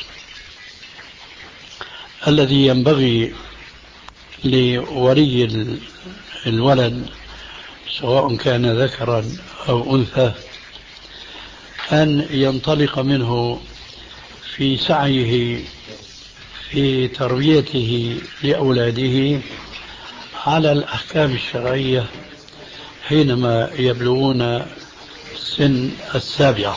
الذي ينبغي لولي الولد سواء كان ذكرا أو أنثى أن ينطلق منه في سعيه في تربيته لأولاده على الأحكام الشرعية حينما يبلغون سن السابعة.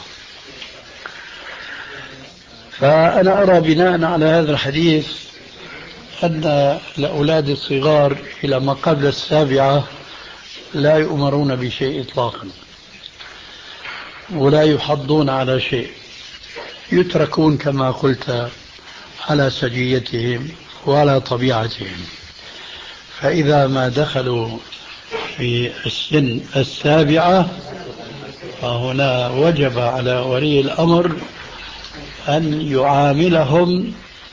فأنا أرى بناء على هذا الحديث أن الأولاد الصغار إلى ما قبل السابعة لا يؤمرون بشيء إطلاقا، ولا يحضون على شيء، يتركون كما قلت على سجيتهم وعلى طبيعتهم. فإذا ما دخلوا في السن السابعة فهنا وجب على ولي الأمر أن يعاملهم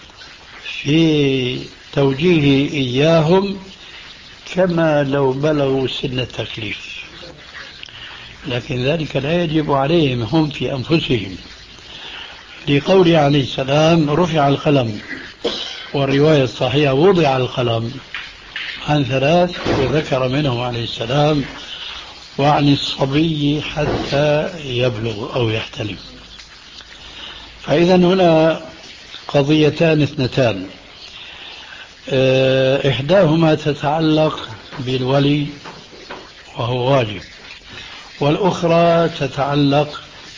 في توجيه إياهم كما لو بلغوا سن التكليف، لكن ذلك لا يجب عليهم هم في أنفسهم، لقوله عليه السلام: رفع القلم، والرواية الصحيحة وضع القلم عن ثلاث، وذكر منهم عليه السلام: وعن الصبي حتى يبلغ أو يحتلم. فإذا هنا قضيتان اثنتان، إحداهما تتعلق بالولي وهو واجب، والأخرى تتعلق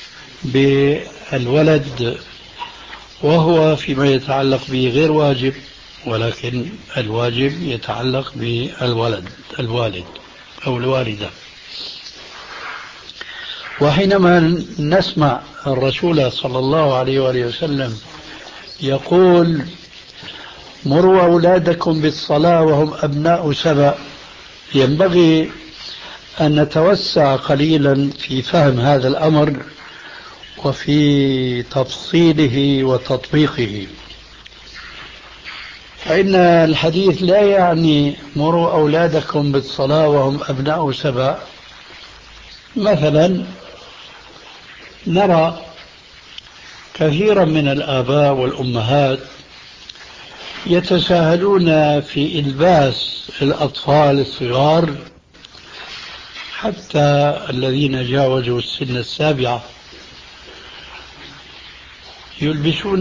بالولد وهو فيما يتعلق به غير واجب، ولكن الواجب يتعلق بالولد الوالد أو الوالدة. وحينما نسمع الرسول صلى الله عليه وآله وسلم يقول: مروا أولادكم بالصلاة وهم أبناء سبع، ينبغي أن نتوسع قليلا في فهم هذا الأمر وفي تفصيله وتطبيقه. فإن الحديث لا يعني مروا أولادكم بالصلاة وهم أبناء سبع. مثلا نرى كثيرا من الآباء والأمهات يتساهلون في إلباس الأطفال الصغار حتى الذين جاوزوا السن السابعة،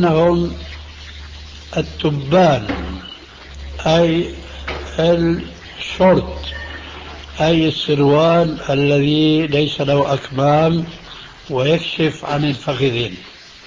يلبسونهم التبان، أي شورت أي السروال الذي ليس له أكمام ويكشف عن الفخذين.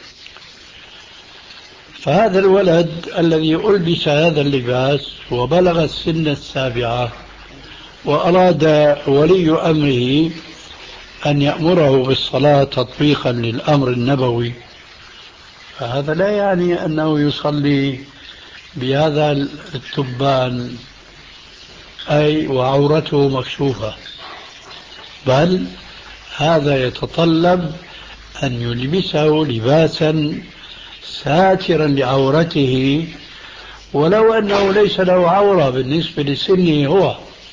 فهذا الولد الذي ألبس هذا اللباس وبلغ السن السابعة وأراد ولي أمره أن يأمره بالصلاة تطبيقا للأمر النبوي، فهذا لا يعني أنه يصلي بهذا التبان أي وعورته مكشوفة، بل هذا يتطلب أن يلبسه لباسا ساترا لعورته، ولو أنه ليس له عورة بالنسبة لسنه هو،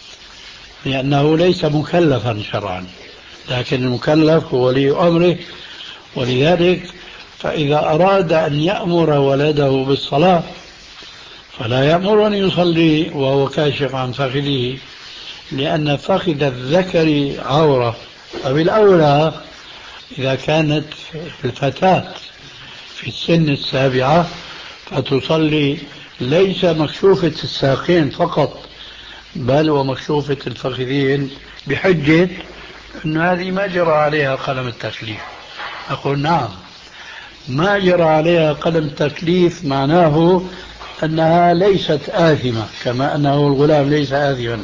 لأنه ليس مكلفا شرعا، لكن المكلف هو ولي أمره. ولذلك فإذا أراد أن يأمر ولده بالصلاة فلا يأمر أن يصلي وهو كاشف عن فخذه، لأن فخذ الذكر عورة. فبالأولى إذا كانت الفتاة في السن السابعة فتصلي ليس مكشوفة الساقين فقط، بل ومكشوفة الفخذين، بحجة أن هذه ما جرى عليها قلم التكليف. أقول نعم، ما جرى عليها قلم التكليف معناه أنها ليست آثمة، كما أنه الغلام ليس آثما،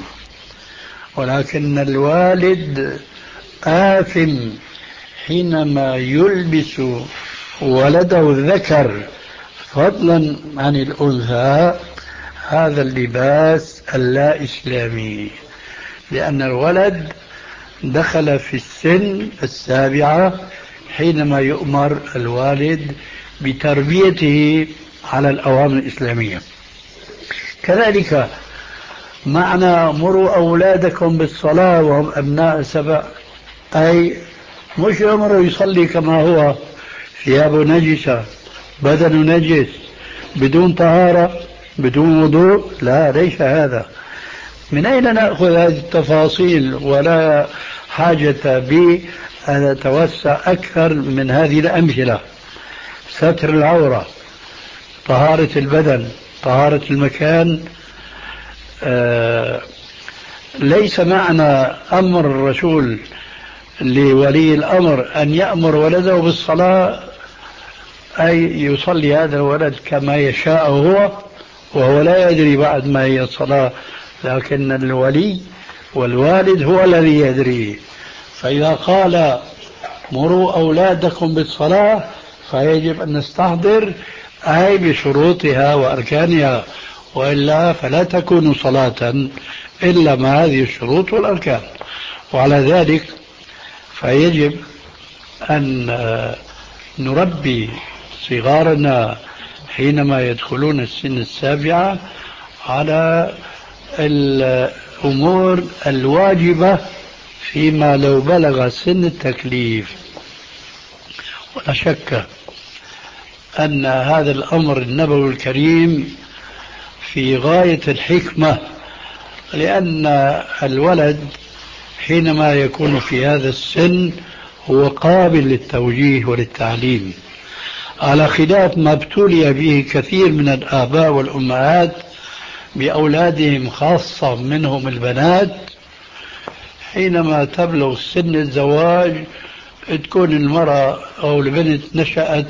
ولكن الوالد آثم حينما يلبس ولده الذكر فضلا عن الأنثى هذا اللباس اللا إسلامي، لأن الولد دخل في السن السابعة حينما يؤمر الوالد بتربيته على الأوامر الإسلامية. كذلك معنى مروا أولادكم بالصلاة وهم أبناء سبع، أي مش أمره يصلي كما هو ثيابه نجسة، بدنه نجس، بدون طهارة، بدون وضوء، لا، ليس هذا. من أين نأخذ هذه التفاصيل؟ ولا حاجة بي أن أتوسع أكثر من هذه الأمثلة. ستر العورة، طهارة البدن، طهارة المكان. آه ليس معنى أمر الرسول لولي الأمر أن يأمر ولده بالصلاة أي يصلي هذا الولد كما يشاء هو، وهو لا يدري بعد ما هي الصلاة، لكن الولي والوالد هو الذي يدري. فإذا قال مروا أولادكم بالصلاة فيجب أن نستحضر أي بشروطها وأركانها، وإلا فلا تكون صلاة إلا مع هذه الشروط والأركان. وعلى ذلك فيجب أن نربي صغارنا حينما يدخلون السن السابعة على الأمور الواجبة فيما لو بلغ سن التكليف. ولا شك أن هذا الأمر النبوي الكريم في غاية الحكمة، لأن الولد حينما يكون في هذا السن هو قابل للتوجيه وللتعليم، على خلاف ما ابتلي به كثير من الآباء والأمهات بأولادهم، خاصة منهم البنات، حينما تبلغ سن الزواج تكون المرأة أو البنت نشأت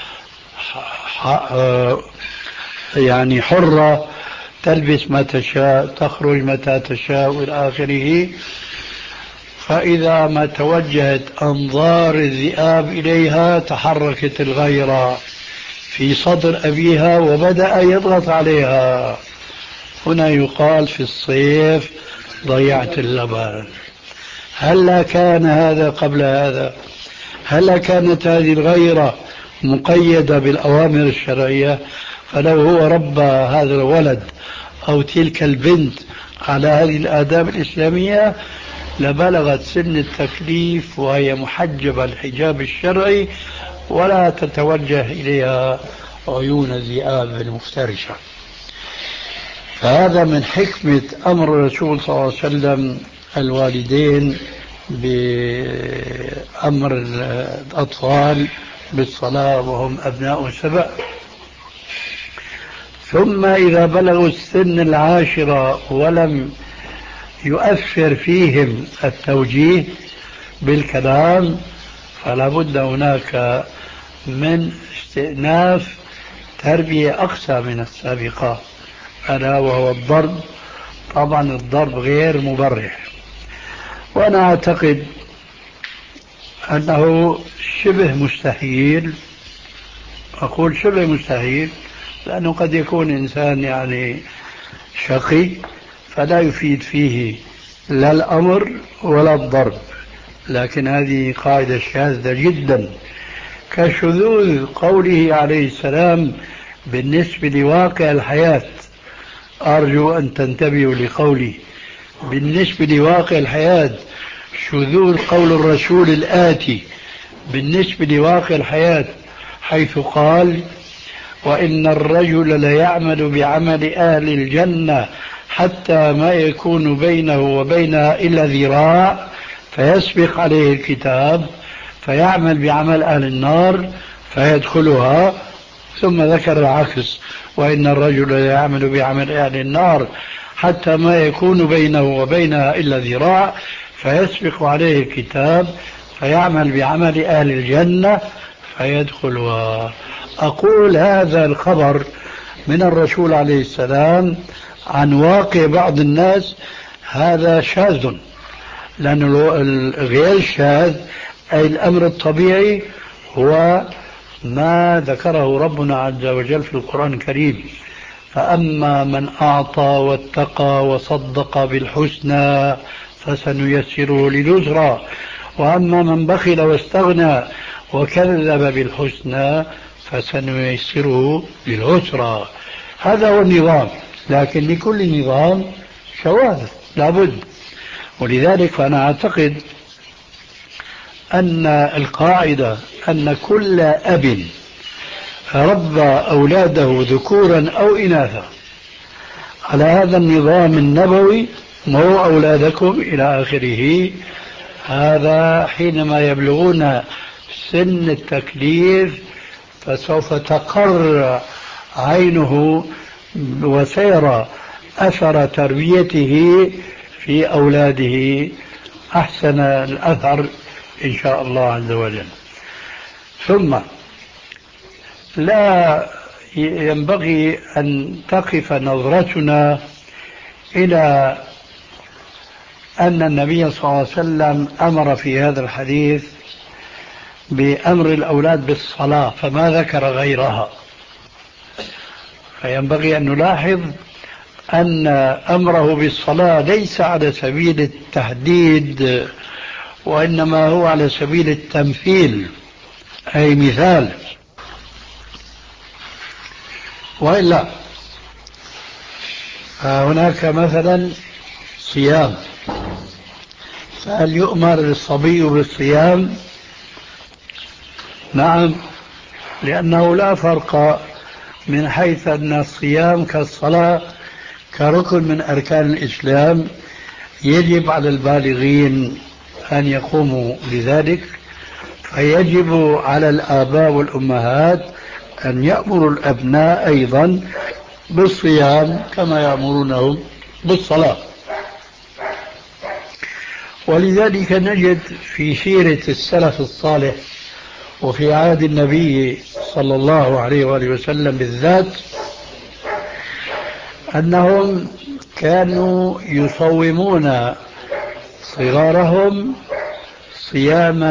يعني حرة، تلبس ما تشاء، تخرج متى تشاء وإلى آخره. فإذا ما توجهت أنظار الذئاب إليها تحركت الغيرة في صدر أبيها وبدأ يضغط عليها. هنا يقال في الصيف ضيعت اللبن. هل كان هذا قبل هذا؟ هل كانت هذه الغيرة مقيدة بالأوامر الشرعية؟ فلو هو ربى هذا الولد أو تلك البنت على هذه الآداب الإسلامية لبلغت سن التكليف وهي محجبة الحجاب الشرعي ولا تتوجه إليها عيون الذئاب المفترسة. فهذا من حكمة أمر الرسول صلى الله عليه وسلم الوالدين بأمر الأطفال بالصلاة وهم أبناء سبع. ثم إذا بلغوا السن العاشرة ولم يؤثر فيهم التوجيه بالكلام، فلا بد هناك من استئناف تربية أقسى من السابقة، ألا وهو الضرب. طبعا الضرب غير مبرح، وأنا أعتقد أنه شبه مستحيل. أقول شبه مستحيل لأنه قد يكون إنسان يعني شقي فلا يفيد فيه لا الأمر ولا الضرب، لكن هذه قاعدة شاذة جدا، كشذوذ قوله عليه السلام بالنسبة لواقع الحياة. أرجو أن تنتبهوا لقولي بالنسبة لواقع الحياة، شذوذ قول الرسول الآتي بالنسبة لواقع الحياة، حيث قال: وإن الرجل ليعمل بعمل أهل الجنة حتى ما يكون بينه وبينها إلا ذراع فيسبق عليه الكتاب فيعمل بعمل أهل النار فيدخلها. ثم ذكر العكس: وإن الرجل ليعمل بعمل أهل النار حتى ما يكون بينه وبينها إلا ذراع فيسبق عليه الكتاب فيعمل بعمل أهل الجنة فيدخلها. أقول هذا الخبر من الرسول عليه السلام عن واقع بعض الناس هذا شاذ، لأن الغير الشاذ أي الأمر الطبيعي هو ما ذكره ربنا عز وجل في القرآن الكريم: فأما من أعطى واتقى وصدق بالحسنى فسنيسره لليسرى، وأما من بخل واستغنى وكذب بالحسنى فسنيسره للعسرى. هذا هو النظام، لكن لكل نظام شواذ لابد. ولذلك فأنا أعتقد أن القاعدة أن كل أب ربى أولاده ذكورا أو إناثا على هذا النظام النبوي: مو أولادكم إلى آخره، هذا حينما يبلغون سن التكليف فسوف تقر عينه وسيرى أثر تربيته في أولاده أحسن الأثر إن شاء الله عز وجل. ثم لا ينبغي أن تقف نظرتنا إلى أن النبي صلى الله عليه وسلم أمر في هذا الحديث بأمر الأولاد بالصلاة فما ذكر غيرها. فينبغي أن نلاحظ أن أمره بالصلاة ليس على سبيل التحديد، وإنما هو على سبيل التمثيل، أي مثال. وإلا هناك مثلا صيام، فهل يؤمر الصبي بالصيام؟ نعم، لأنه لا فرق من حيث أن الصيام كالصلاة كركن من أركان الإسلام يجب على البالغين أن يقوموا بذلك، فيجب على الآباء والأمهات أن يأمروا الأبناء أيضا بالصيام كما يأمرونهم بالصلاة. ولذلك نجد في سيرة السلف الصالح وفي عهد النبي صلى الله عليه وآله وسلم بالذات أنهم كانوا يصومون صغارهم صيام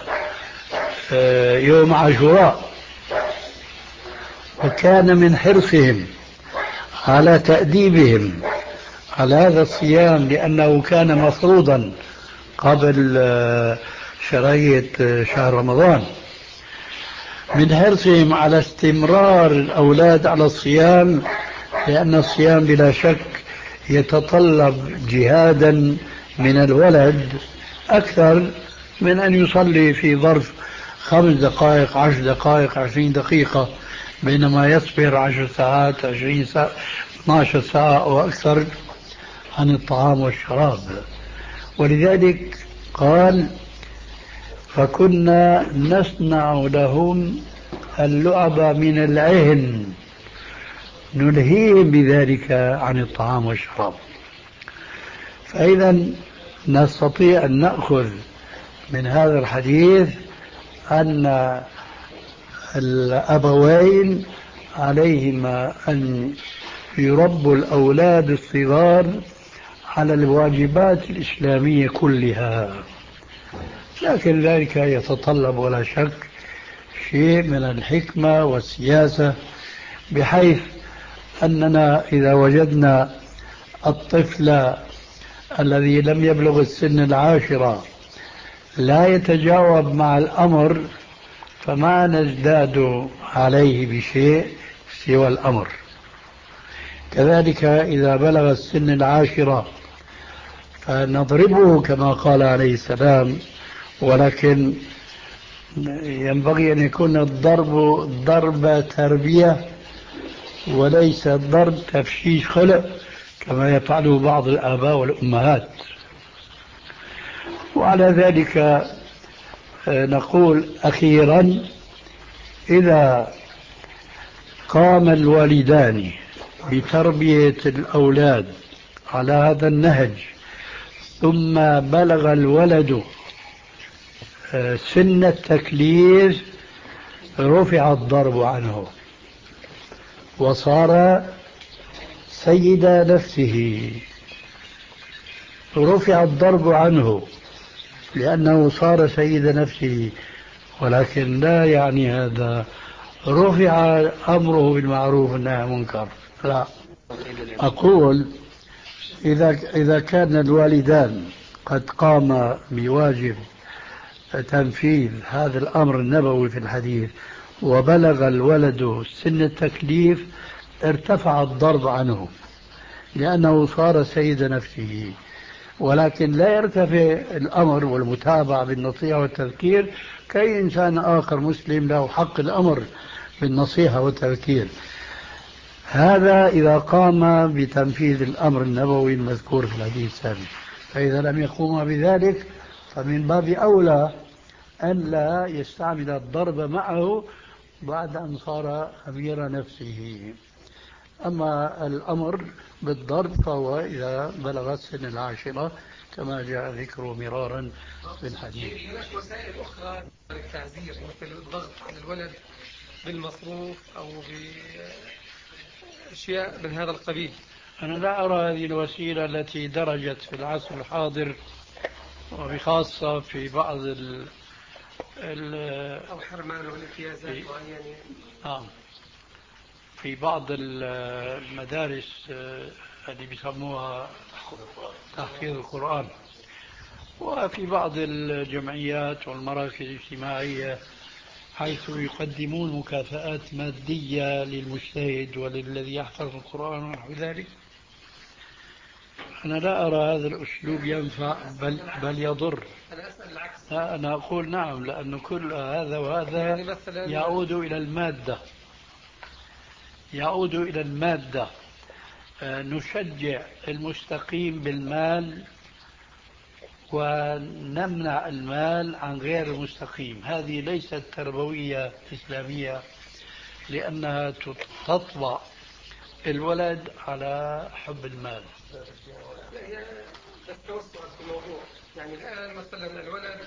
يوم عاشوراء، وكان من حرصهم على تأديبهم على هذا الصيام لأنه كان مفروضا قبل شرعية شهر رمضان، من حرصهم على استمرار الأولاد على الصيام، لأن الصيام بلا شك يتطلب جهادا من الولد أكثر من أن يصلي في ظرف خمس دقائق عشر دقائق عشرين دقيقة، بينما يصبر عشر ساعات عشرين ساعة اثناشر ساعة أو أكثر عن الطعام والشراب. ولذلك قال: فكنا نصنع لهم اللعب من العهن نلهيهم بذلك عن الطعام والشراب. فإذا نستطيع أن نأخذ من هذا الحديث أن الأبوين عليهما أن يربوا الأولاد الصغار على الواجبات الإسلامية كلها، لكن ذلك يتطلب ولا شك شيء من الحكمة والسياسة، بحيث أننا إذا وجدنا الطفل الذي لم يبلغ السن العاشرة لا يتجاوب مع الأمر فما نزداد عليه بشيء سوى الأمر. كذلك إذا بلغ السن العاشرة فنضربه كما قال عليه السلام، ولكن ينبغي أن يكون الضرب ضرب تربية وليس ضرب تفشيش خلق كما يفعله بعض الآباء والأمهات. وعلى ذلك نقول أخيرا إذا قام الوالدان بتربية الأولاد على هذا النهج ثم بلغ الولد سن التكليف رفع الضرب عنه وصار سيد نفسه، رفع الضرب عنه لأنه صار سيد نفسه، ولكن لا يعني هذا رفع أمره بالمعروف والنهي عن المنكر، لا. أقول إذا إذا كان الوالدان قد قام بواجب تنفيذ هذا الأمر النبوي في الحديث وبلغ الولد سن التكليف ارتفع الضرب عنه لأنه صار سيد نفسه، ولكن لا يرتفع الأمر والمتابعة بالنصيحة والتذكير كأي إنسان آخر مسلم له حق الأمر بالنصيحة والتذكير. هذا إذا قام بتنفيذ الأمر النبوي المذكور في الحديث السابق، فإذا لم يقوم بذلك فمن باب أولى أن لا يستعمل الضرب معه بعد أن صار أمير نفسه. أما الأمر بالضرب فهو إذا بلغ السن العاشرة كما جاء ذكره مرارا في الحديث. هناك وسائل أخرى للتعزير مثل الضغط على الولد بالمصروف أو بأشياء من هذا القبيل. أنا لا أرى هذه الوسيلة التي درجت في العصر الحاضر، وبخاصة في بعض ال ال أو حرمان والامتيازات معينة. آه في بعض المدارس اللي بيسموها تحفيظ القرآن، وفي بعض الجمعيات والمراكز الاجتماعية حيث يقدمون مكافآت مادية للمجتهد وللذي يحفظ القرآن ونحو ذلك. أنا لا أرى هذا الأسلوب ينفع بل, بل يضر. أنا أسأل العكس. لا أنا أقول نعم، لأن كل هذا وهذا يعني يعود إلى المادة يعود إلى المادة. نشجع المستقيم بالمال ونمنع المال عن غير المستقيم، هذه ليست تربوية إسلامية، لأنها تطبع الولد على حب المال. لا هي التوسع في الموضوع، يعني الآن مثلا الولد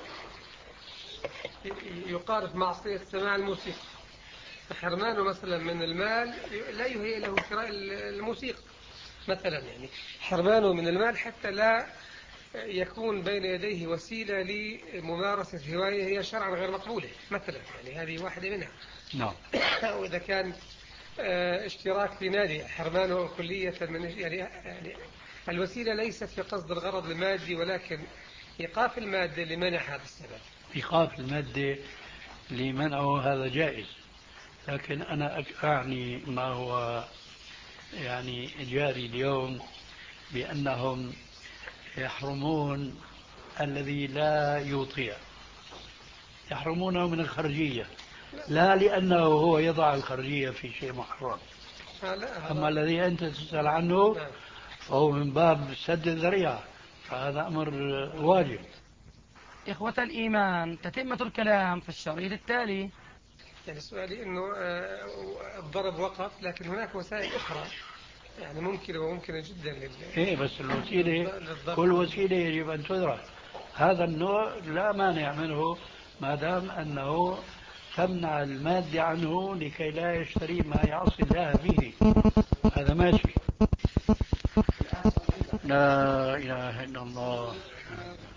يقارب معصية سماع الموسيقى، فحرمانه مثلا من المال لا يهيئ له شراء الموسيقى مثلا، يعني حرمانه من المال حتى لا يكون بين يديه وسيلة لممارسة هواية هي شرعا غير مقبولة مثلا، يعني هذه واحدة منها. نعم. وإذا كان اشتراك في نادي حرمانه كلية من يعني, يعني الوسيلة ليست في قصد الغرض المادي، ولكن إيقاف المادة لمنع هذا السبب. إيقاف المادة لمنعه هذا جائز، لكن أنا أعني ما هو يعني جاري اليوم بأنهم يحرمون الذي لا يطيع، يحرمونه من الخرجية، لا لأنه هو يضع الخرجية في شيء محرم. أما الذي أنت تسأل عنه فهو من باب سد الذريعة، فهذا أمر واجب. إخوة الإيمان، تتمة الكلام في الشريط التالي. يعني سؤالي أنه الضرب وقف، لكن هناك وسائل أخرى يعني ممكن وممكنة جدا لل... إيه بس الوسيلة كل وسيلة يجب أن تدرس. هذا النوع لا مانع منه ما دام أنه تمنع المادة عنه لكي لا يشتري ما يعصي الله به، هذا ماشي. لا إله إلا الله.